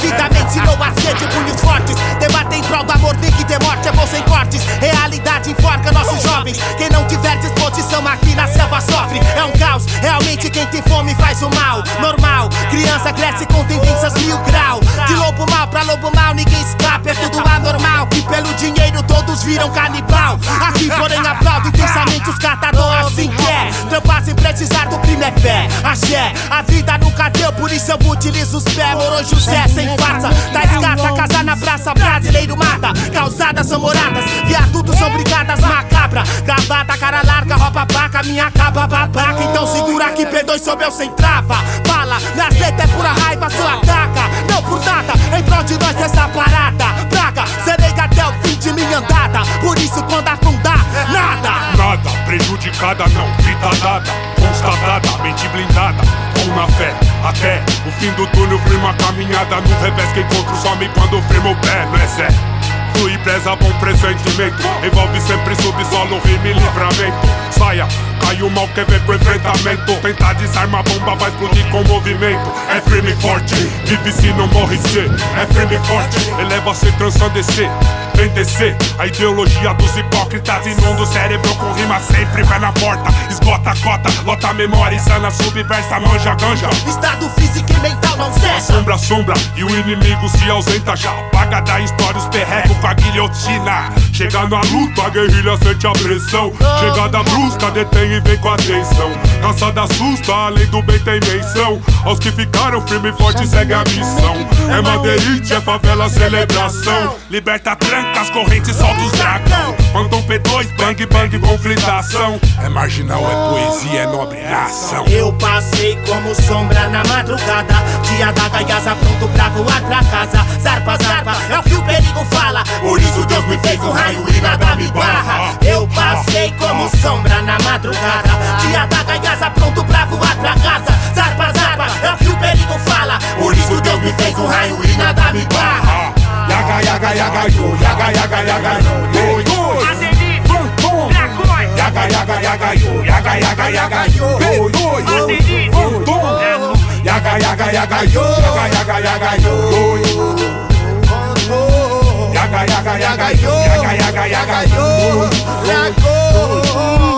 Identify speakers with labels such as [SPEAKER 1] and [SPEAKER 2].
[SPEAKER 1] vida me ensinou a ser de punhos fortes. Debater em prol do amor tem que ter morte, é bom sem cortes. Realidade enforca nossos jovens. Quem não tiver disposição aqui na selva sofre. É um caos, realmente quem tem fome faz o mal. Normal, criança cresce com tendências 1000 grau. De lobo mal pra lobo mal ninguém escapa, é tudo anormal. Que pelo dinheiro todos viram canibal. Aqui porém aplaudo intensamente os catadores, assim que é. Trampar sem precisar do crime é fé, axé. A vida nunca deu, por isso eu utilizo os pés. Moro José sem farsa, tá escassa. Casa na praça, brasileiro mata. Calçadas são moradas, viadutos são brigadas macabra. Gravata, cara larga, roupa vaca, minha capa babaca. Então segura que P2 sou meu sem trava. Fala, minhas letras é pura raiva, só ataca. Não por nada, em prol de nós essa parada. Praga, serei até o fim de minha andada. Por isso quando afundar, nada.
[SPEAKER 2] Nada, prejudicada não, vida dada, constatada, mente blindada, com na fé, até o fim do túnel, firma a caminhada no revés que encontro some quando firma o pé, não é Zé? Flui, preza, bom pressentimento, envolve sempre subsolo, rime e livramento. Saia, cai o mal, quer ver pro enfrentamento. Tentar desarmar a bomba, vai explodir com movimento. É firme e forte, vive se não morre ser. É firme e forte, eleva-se, transcendecer. Vem descer, a ideologia dos hipócritas inunda o cérebro com rima sempre pé na porta. Esgota a cota, lota a memória insana, subversa, manja, ganja.
[SPEAKER 1] Estado físico e mental não cessa.
[SPEAKER 2] Sombra, sombra, e o inimigo se ausenta. Já apaga da história os perregos com a guilhotina. Chega na luta, a guerrilha sente a pressão. Chegada brusca, detém e vem com atenção. Caçada assusta, além do bem tem menção. Aos que ficaram firme e forte segue a missão. É Madeirite, é favela, celebração. Liberta tranca, as correntes, solta os dragão. Phantom P2, bang bang, conflitação. É marginal, é poesia, é nobre nação.
[SPEAKER 1] Eu passei como sombra na madrugada. Dia da gaiasa pronto pra voar pra casa. Zarpa, zarpa, é o que o perigo fala. Por isso Deus me fez um raio e nada me barra. Eu passei como sombra na madrugada. Dia da gaiasa pronto pra voar pra casa. Zarpa, zarpa, é o que o perigo fala. Por isso Deus me fez um raio e nada me barra.
[SPEAKER 2] Yaga, yaga, yaga, yo, yaga, yaga, yaga, yo, yo, yaga, yaga, yaga, yo, yaga, yaga, yaga, yo, yaga, yaga, yaga, yo, yaga, yaga, yaga, yo, yaga, yaga, yaga, yo, yaga, yaga, yaga, yo.